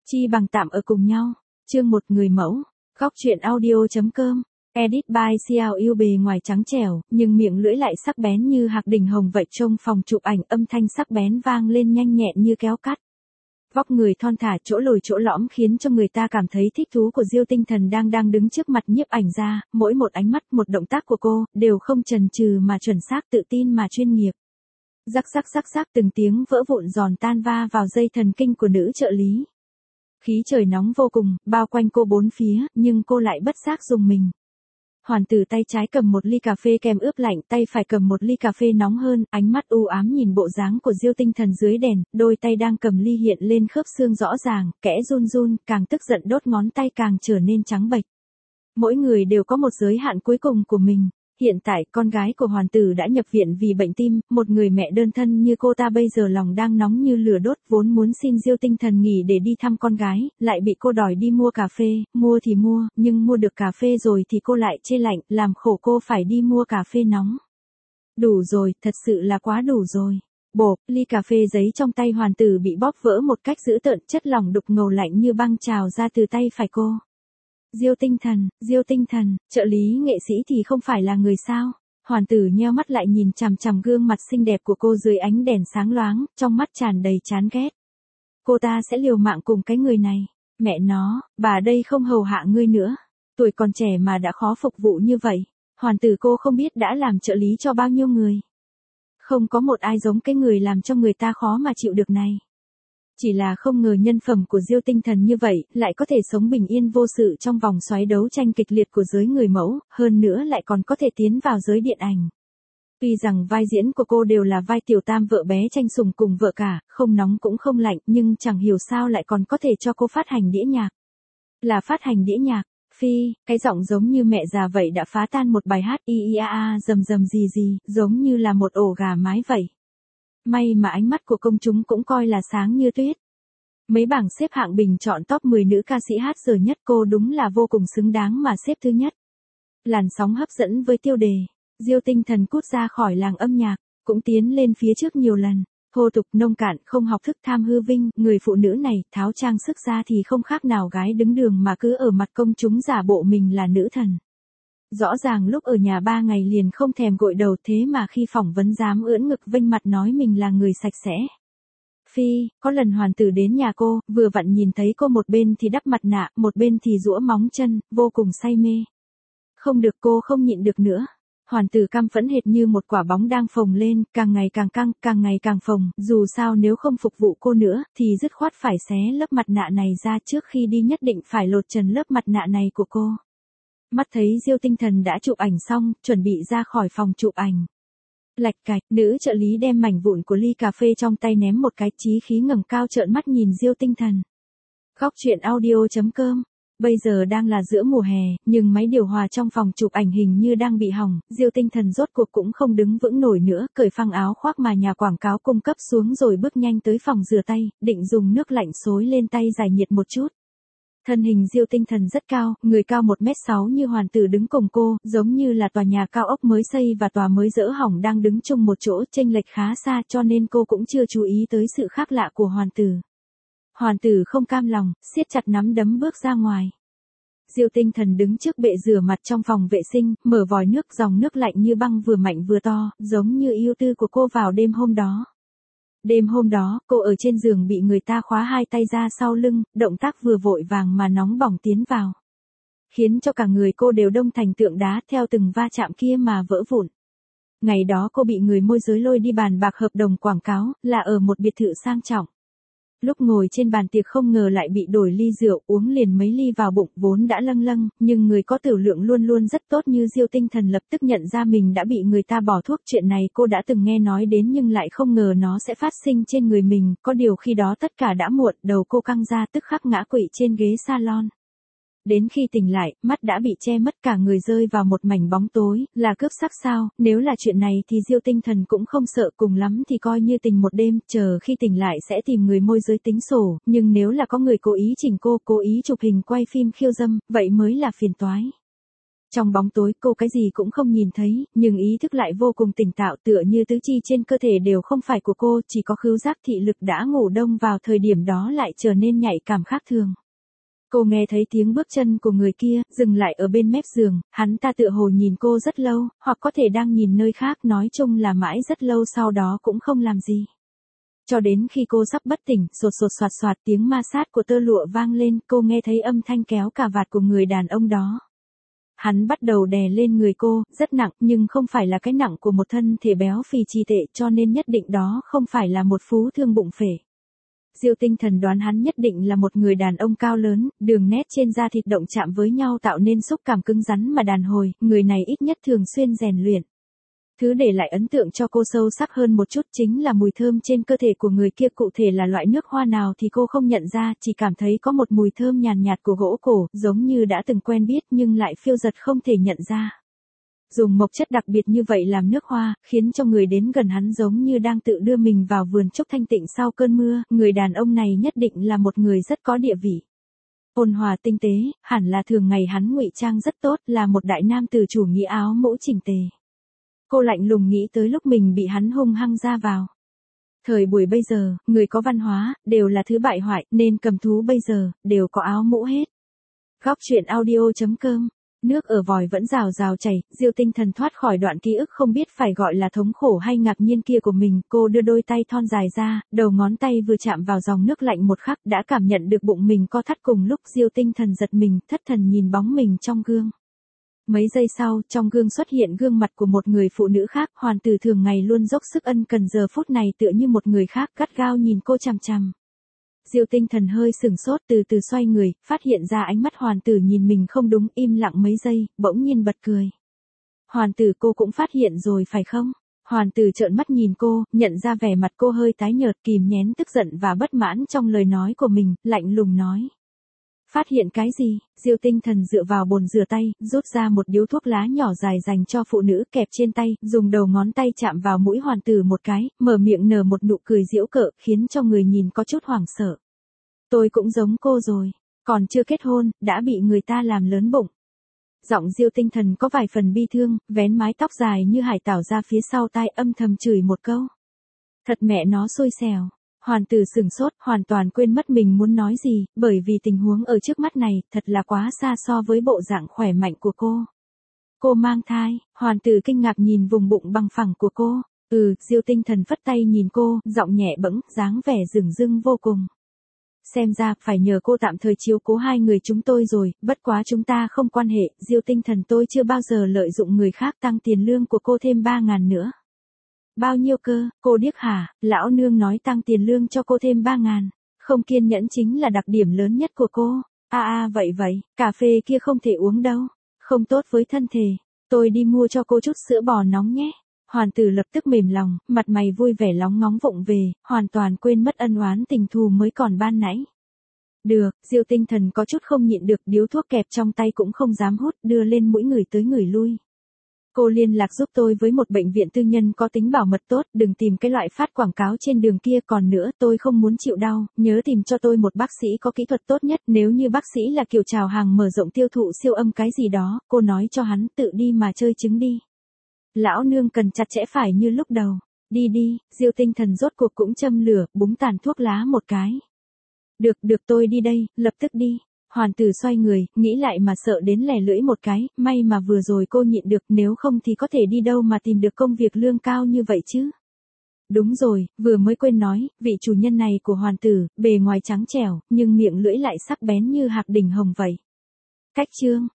Chi bằng tạm ở cùng nhau. Chương 1 người mẫu. Góc truyện audio.com. Edit by Xiao Yêu bề ngoài trắng trẻo, nhưng miệng lưỡi lại sắc bén như hạc đỉnh hồng vậy. Trong phòng chụp ảnh âm thanh sắc bén vang lên nhanh nhẹn như kéo cắt. Vóc người thon thả chỗ lồi chỗ lõm khiến cho người ta cảm thấy thích thú của Diêu Tinh Thần đang đứng trước mặt nhiếp ảnh gia, mỗi một ánh mắt một động tác của cô, đều không chần chừ mà chuẩn xác, tự tin mà chuyên nghiệp. Rắc rắc từng tiếng vỡ vụn giòn tan va vào dây thần kinh của nữ trợ lý. Khí trời nóng vô cùng, bao quanh cô bốn phía, nhưng cô lại bất giác rùng mình. Hoàn Tử tay trái cầm một ly cà phê kem ướp lạnh, tay phải cầm một ly cà phê nóng hơn, ánh mắt u ám nhìn bộ dáng của Diêu Tinh Thần dưới đèn, đôi tay đang cầm ly hiện lên khớp xương rõ ràng, kẽ run, càng tức giận đốt ngón tay càng trở nên trắng bệch. Mỗi người đều có một giới hạn cuối cùng của mình. Hiện tại, con gái của Hoàn Tử đã nhập viện vì bệnh tim, một người mẹ đơn thân như cô ta bây giờ lòng đang nóng như lửa đốt, vốn muốn xin Diêu Tinh Thần nghỉ để đi thăm con gái, lại bị cô đòi đi mua cà phê, mua thì mua, nhưng mua được cà phê rồi thì cô lại chê lạnh, làm khổ cô phải đi mua cà phê nóng. Đủ rồi, thật sự là quá đủ rồi. Bộp, ly cà phê giấy trong tay Hoàn Tử bị bóp vỡ một cách dữ tợn, chất lỏng đục ngầu lạnh như băng trào ra từ tay phải cô. Diêu Tinh Thần, trợ lý nghệ sĩ thì không phải là người sao? Hoàn Tử nheo mắt lại nhìn chằm chằm gương mặt xinh đẹp của cô dưới ánh đèn sáng loáng, trong mắt tràn đầy chán ghét. Cô ta sẽ liều mạng cùng cái người này. Mẹ nó, bà đây không hầu hạ ngươi nữa. Tuổi còn trẻ mà đã khó phục vụ như vậy. Hoàn Tử cô không biết đã làm trợ lý cho bao nhiêu người. Không có một ai giống cái người làm cho người ta khó mà chịu được này. Chỉ là không ngờ nhân phẩm của Diêu Tinh Thần như vậy, lại có thể sống bình yên vô sự trong vòng xoáy đấu tranh kịch liệt của giới người mẫu, hơn nữa lại còn có thể tiến vào giới điện ảnh. Tuy rằng vai diễn của cô đều là vai tiểu tam vợ bé tranh sủng cùng vợ cả, không nóng cũng không lạnh, nhưng chẳng hiểu sao lại còn có thể cho cô phát hành đĩa nhạc. Là phát hành đĩa nhạc, phi, cái giọng giống như mẹ già vậy đã phá tan một bài hát rầm gì, giống như là một ổ gà mái vậy. May mà ánh mắt của công chúng cũng coi là sáng như tuyết. Mấy bảng xếp hạng bình chọn top 10 nữ ca sĩ hát giờ nhất, cô đúng là vô cùng xứng đáng mà xếp thứ nhất. Làn sóng hấp dẫn với tiêu đề, Diêu Tinh Thần cút ra khỏi làng âm nhạc, cũng tiến lên phía trước nhiều lần. Thô tục, nông cạn, không học thức, tham hư vinh, người phụ nữ này tháo trang sức ra thì không khác nào gái đứng đường mà cứ ở mặt công chúng giả bộ mình là nữ thần. Rõ ràng lúc ở nhà 3 ngày liền không thèm gội đầu, thế mà khi phỏng vấn dám ưỡn ngực vênh mặt nói mình là người sạch sẽ. Phi, có lần Hoàn Tử đến nhà cô, vừa vặn nhìn thấy cô một bên thì đắp mặt nạ, một bên thì giũa móng chân, vô cùng say mê. Không được, cô không nhịn được nữa. Hoàn Tử căm phẫn hệt như một quả bóng đang phồng lên, càng ngày càng căng, càng ngày càng phồng, dù sao nếu không phục vụ cô nữa, thì dứt khoát phải xé lớp mặt nạ này ra, trước khi đi nhất định phải lột trần lớp mặt nạ này của cô. Mắt thấy Diêu Tinh Thần đã chụp ảnh xong, chuẩn bị ra khỏi phòng chụp ảnh. Lạch cạch, nữ trợ lý đem mảnh vụn của ly cà phê trong tay ném một cái, chí khí ngẩng cao trợn mắt nhìn Diêu Tinh Thần. Góc truyện audio.com. Bây giờ đang là giữa mùa hè, nhưng máy điều hòa trong phòng chụp ảnh hình như đang bị hỏng, Diêu Tinh Thần rốt cuộc cũng không đứng vững nổi nữa, cởi phăng áo khoác mà nhà quảng cáo cung cấp xuống rồi bước nhanh tới phòng rửa tay, định dùng nước lạnh xối lên tay giải nhiệt một chút. Thân hình Diêu Tinh Thần rất cao, người cao 1m6 như Hoàn Tử đứng cùng cô, giống như là tòa nhà cao ốc mới xây và tòa mới dỡ hỏng đang đứng chung một chỗ, chênh lệch khá xa, cho nên cô cũng chưa chú ý tới sự khác lạ của Hoàn Tử. Hoàn Tử không cam lòng, siết chặt nắm đấm bước ra ngoài. Diêu Tinh Thần đứng trước bệ rửa mặt trong phòng vệ sinh, mở vòi nước, dòng nước lạnh như băng vừa mạnh vừa to, giống như yêu tư của cô vào đêm hôm đó. Đêm hôm đó, cô ở trên giường bị người ta khóa hai tay ra sau lưng, động tác vừa vội vàng mà nóng bỏng tiến vào. Khiến cho cả người cô đều đông thành tượng đá, theo từng va chạm kia mà vỡ vụn. Ngày đó cô bị người môi giới lôi đi bàn bạc hợp đồng quảng cáo, là ở một biệt thự sang trọng. Lúc ngồi trên bàn tiệc không ngờ lại bị đổi ly rượu, uống liền mấy ly vào bụng, vốn đã lâng, nhưng người có tiểu lượng luôn luôn rất tốt như Diêu Tinh Thần lập tức nhận ra mình đã bị người ta bỏ thuốc. Chuyện này cô đã từng nghe nói đến nhưng lại không ngờ nó sẽ phát sinh trên người mình, có điều khi đó tất cả đã muộn, đầu cô căng ra tức khắc ngã quỵ trên ghế salon. Đến khi tỉnh lại, mắt đã bị che mất, cả người rơi vào một mảnh bóng tối, là cướp sắc sao? Nếu là chuyện này thì Diêu Tinh Thần cũng không sợ, cùng lắm thì coi như tình một đêm, chờ khi tỉnh lại sẽ tìm người môi giới tính sổ, nhưng nếu là có người cố ý chỉnh cô, cố ý chụp hình quay phim khiêu dâm, vậy mới là phiền toái. Trong bóng tối cô cái gì cũng không nhìn thấy, nhưng ý thức lại vô cùng tỉnh táo, tựa như tứ chi trên cơ thể đều không phải của cô, chỉ có khứu giác thị lực đã ngủ đông vào thời điểm đó lại trở nên nhạy cảm khác thường. Cô nghe thấy tiếng bước chân của người kia, dừng lại ở bên mép giường, hắn ta tựa hồ nhìn cô rất lâu, hoặc có thể đang nhìn nơi khác, nói chung là mãi rất lâu sau đó cũng không làm gì. Cho đến khi cô sắp bất tỉnh, sột sột soạt soạt tiếng ma sát của tơ lụa vang lên, cô nghe thấy âm thanh kéo cà vạt của người đàn ông đó. Hắn bắt đầu đè lên người cô, rất nặng, nhưng không phải là cái nặng của một thân thể béo phì trì tệ, cho nên nhất định đó không phải là một phú thương bụng phể. Diêu Tinh Thần đoán hắn nhất định là một người đàn ông cao lớn, đường nét trên da thịt động chạm với nhau tạo nên xúc cảm cứng rắn mà đàn hồi, người này ít nhất thường xuyên rèn luyện. Thứ để lại ấn tượng cho cô sâu sắc hơn một chút chính là mùi thơm trên cơ thể của người kia, cụ thể là loại nước hoa nào thì cô không nhận ra, chỉ cảm thấy có một mùi thơm nhàn nhạt của gỗ cổ, giống như đã từng quen biết nhưng lại phiêu dật không thể nhận ra. Dùng mộc chất đặc biệt như vậy làm nước hoa, khiến cho người đến gần hắn giống như đang tự đưa mình vào vườn trúc thanh tịnh sau cơn mưa, người đàn ông này nhất định là một người rất có địa vị. Ôn hòa tinh tế, hẳn là thường ngày hắn ngụy trang rất tốt, là một đại nam tử chủ nghĩa áo mũ chỉnh tề. Cô lạnh lùng nghĩ tới lúc mình bị hắn hung hăng ra vào. Thời buổi bây giờ, người có văn hóa, đều là thứ bại hoại, nên cầm thú bây giờ, đều có áo mũ hết. Góc truyện audio.com. Nước ở vòi vẫn rào rào chảy, Diêu Tinh Thần thoát khỏi đoạn ký ức không biết phải gọi là thống khổ hay ngạc nhiên kia của mình, cô đưa đôi tay thon dài ra, đầu ngón tay vừa chạm vào dòng nước lạnh một khắc đã cảm nhận được bụng mình co thắt, cùng lúc Diêu Tinh Thần giật mình, thất thần nhìn bóng mình trong gương. Mấy giây sau, trong gương xuất hiện gương mặt của một người phụ nữ khác, hoàn tử thường ngày luôn dốc sức ân cần giờ phút này tựa như một người khác, gắt gao nhìn cô chằm chằm. Diêu Tinh Thần hơi sửng sốt, từ từ xoay người, phát hiện ra ánh mắt hoàn tử nhìn mình không đúng, im lặng mấy giây, bỗng nhiên bật cười. Hoàn tử, cô cũng phát hiện rồi phải không? Hoàn tử trợn mắt nhìn cô, nhận ra vẻ mặt cô hơi tái nhợt, kìm nén tức giận và bất mãn trong lời nói của mình, lạnh lùng nói. Phát hiện cái gì? Diêu Tinh Thần dựa vào bồn rửa tay, rút ra một điếu thuốc lá nhỏ dài dành cho phụ nữ, kẹp trên tay, dùng đầu ngón tay chạm vào mũi hoàn tử một cái, mở miệng nở một nụ cười giễu cợt, khiến cho người nhìn có chút hoảng sợ. Tôi cũng giống cô rồi, còn chưa kết hôn, đã bị người ta làm lớn bụng. Giọng Diêu Tinh Thần có vài phần bi thương, vén mái tóc dài như hải tảo ra phía sau tai, âm thầm chửi một câu. Thật mẹ nó xui xẻo. Hoàn tử sửng sốt, hoàn toàn quên mất mình muốn nói gì, bởi vì tình huống ở trước mắt này, thật là quá xa so với bộ dạng khỏe mạnh của cô. Cô mang thai, hoàn tử kinh ngạc nhìn vùng bụng bằng phẳng của cô. Diêu Tinh Thần phất tay nhìn cô, giọng nhẹ bẫng, dáng vẻ dửng dưng vô cùng. Xem ra, phải nhờ cô tạm thời chiếu cố hai người chúng tôi rồi, bất quá chúng ta không quan hệ, Diêu Tinh Thần tôi chưa bao giờ lợi dụng người khác, tăng tiền lương của cô thêm 3.000 nữa. Bao nhiêu cơ, cô điếc hả? Lão nương nói tăng tiền lương cho cô thêm 3.000. Không kiên nhẫn chính là đặc điểm lớn nhất của cô. Vậy, cà phê kia không thể uống đâu. Không tốt với thân thể. Tôi đi mua cho cô chút sữa bò nóng nhé. Hoàn tử lập tức mềm lòng, mặt mày vui vẻ lóng ngóng vụng về, hoàn toàn quên mất ân oán tình thù mới còn ban nãy. Được, Diêu Tinh Thần có chút không nhịn được, điếu thuốc kẹp trong tay cũng không dám hút, đưa lên mũi người tới người lui. Cô liên lạc giúp tôi với một bệnh viện tư nhân có tính bảo mật tốt, đừng tìm cái loại phát quảng cáo trên đường kia, còn nữa tôi không muốn chịu đau, nhớ tìm cho tôi một bác sĩ có kỹ thuật tốt nhất, nếu như bác sĩ là kiểu chào hàng mở rộng tiêu thụ siêu âm cái gì đó, cô nói cho hắn tự đi mà chơi trứng đi. Lão nương cần chặt chẽ phải như lúc đầu. Đi, Diêu Tinh Thần rốt cuộc cũng châm lửa, búng tàn thuốc lá một cái. Được tôi đi đây, lập tức đi. Hoàn tử xoay người, nghĩ lại mà sợ đến lè lưỡi một cái, may mà vừa rồi cô nhịn được, nếu không thì có thể đi đâu mà tìm được công việc lương cao như vậy chứ. Đúng rồi, vừa mới quên nói, vị chủ nhân này của hoàn tử, bề ngoài trắng trẻo, nhưng miệng lưỡi lại sắc bén như hạc đỉnh hồng vậy. Cách chương.